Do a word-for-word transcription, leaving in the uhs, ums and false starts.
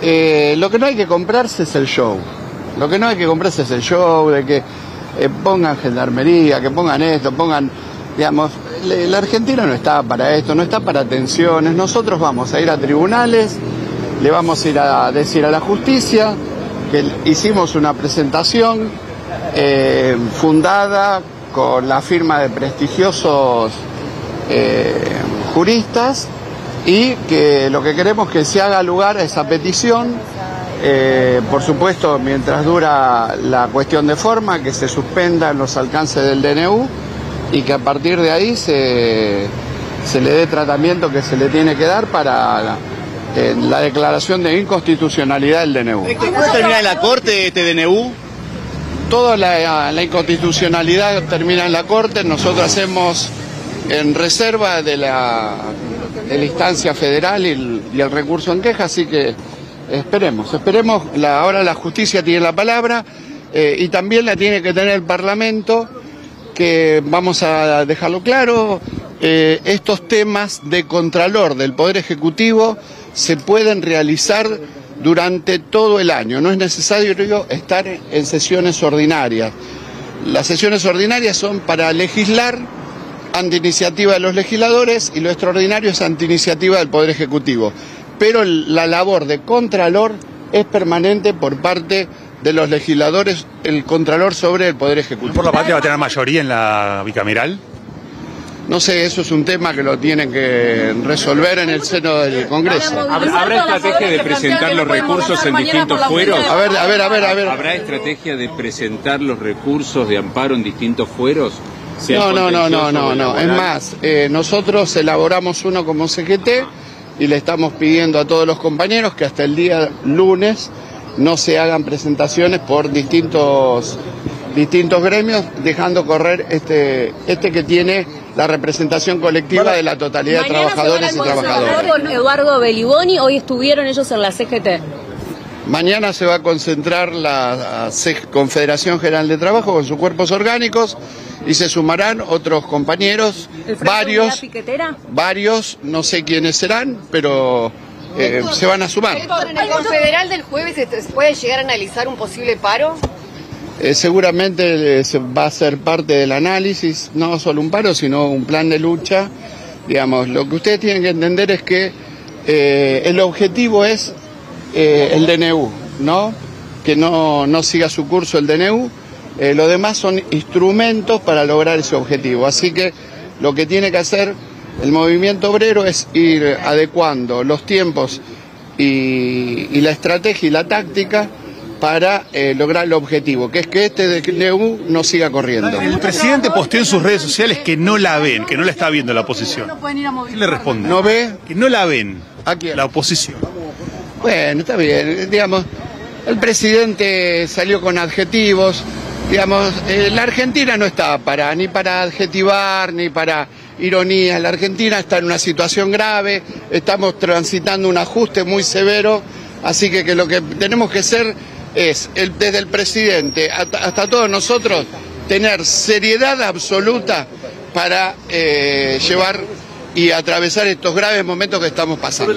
eh, lo que no hay que comprarse es el show. Lo que no hay que comprarse es el show de que eh, pongan gendarmería, que pongan esto, pongan, digamos, le, la Argentina no está para esto, no está para tensiones. Nosotros vamos a ir a tribunales, le vamos a ir a decir a la justicia que hicimos una presentación eh, fundada con la firma de prestigiosos eh, juristas, y que lo que queremos es que se haga lugar a esa petición, eh, por supuesto mientras dura la cuestión de forma, que se suspendan los alcances del D N U y que a partir de ahí se, se le dé tratamiento que se le tiene que dar para la, eh, la declaración de inconstitucionalidad del D N U. ¿Puede terminar en la Corte este D N U? Toda la, la inconstitucionalidad termina en la Corte. Nosotros hacemos en reserva de la, de la instancia federal y el, y el recurso en queja, así que esperemos, esperemos. La, ahora la justicia tiene la palabra eh, y también la tiene que tener el Parlamento, que vamos a dejarlo claro, eh, estos temas de contralor del Poder Ejecutivo se pueden realizar durante todo el año, no es necesario estar en sesiones ordinarias. Las sesiones ordinarias son para legislar ante iniciativa de los legisladores y lo extraordinario es ante iniciativa del Poder Ejecutivo. Pero la labor de contralor es permanente por parte de los legisladores, el contralor sobre el Poder Ejecutivo. ¿Por la parte va a tener mayoría en la bicameral? No sé, eso es un tema que lo tienen que resolver en el seno del Congreso. ¿Habrá estrategia de presentar los recursos en distintos fueros? A ver, a ver, a ver, a ver. ¿Habrá estrategia de presentar los recursos de amparo en distintos fueros? No, no, no, no, no, no. Es más, eh, nosotros elaboramos uno como C G T y le estamos pidiendo a todos los compañeros que hasta el día lunes no se hagan presentaciones por distintos distintos gremios, dejando correr este este que tiene la representación colectiva de la totalidad de trabajadores y trabajadoras. Con Eduardo Beliboni, hoy estuvieron ellos en la C G T. Mañana se va a concentrar la Confederación General de Trabajo con sus cuerpos orgánicos y se sumarán otros compañeros, varios, varios, no sé quiénes serán, pero eh, se van a sumar. ¿En el Confederal del jueves se puede llegar a analizar un posible paro? Eh, seguramente eh, se va a ser parte del análisis, no solo un paro, sino un plan de lucha. Digamos, lo que ustedes tienen que entender es que eh, el objetivo es eh, el D N U, ¿no? Que no, no siga su curso el D N U. Eh, lo demás son instrumentos para lograr ese objetivo. Así que lo que tiene que hacer el movimiento obrero es ir adecuando los tiempos y, y la estrategia y la táctica para eh, lograr el objetivo, que es que este D N U no siga corriendo. El presidente posteó en sus redes sociales que no la ven, que no la está viendo la oposición. ¿Qué le responde? ¿No ve? Que no la ven. ¿A quién? La oposición. Bueno, está bien. Digamos, el presidente salió con adjetivos. Digamos, eh, la Argentina no está para ni para adjetivar, ni para ironía. La Argentina está en una situación grave, estamos transitando un ajuste muy severo, así que, que lo que tenemos que hacer es, el, desde el presidente hasta, hasta todos nosotros, tener seriedad absoluta para eh, llevar y atravesar estos graves momentos que estamos pasando.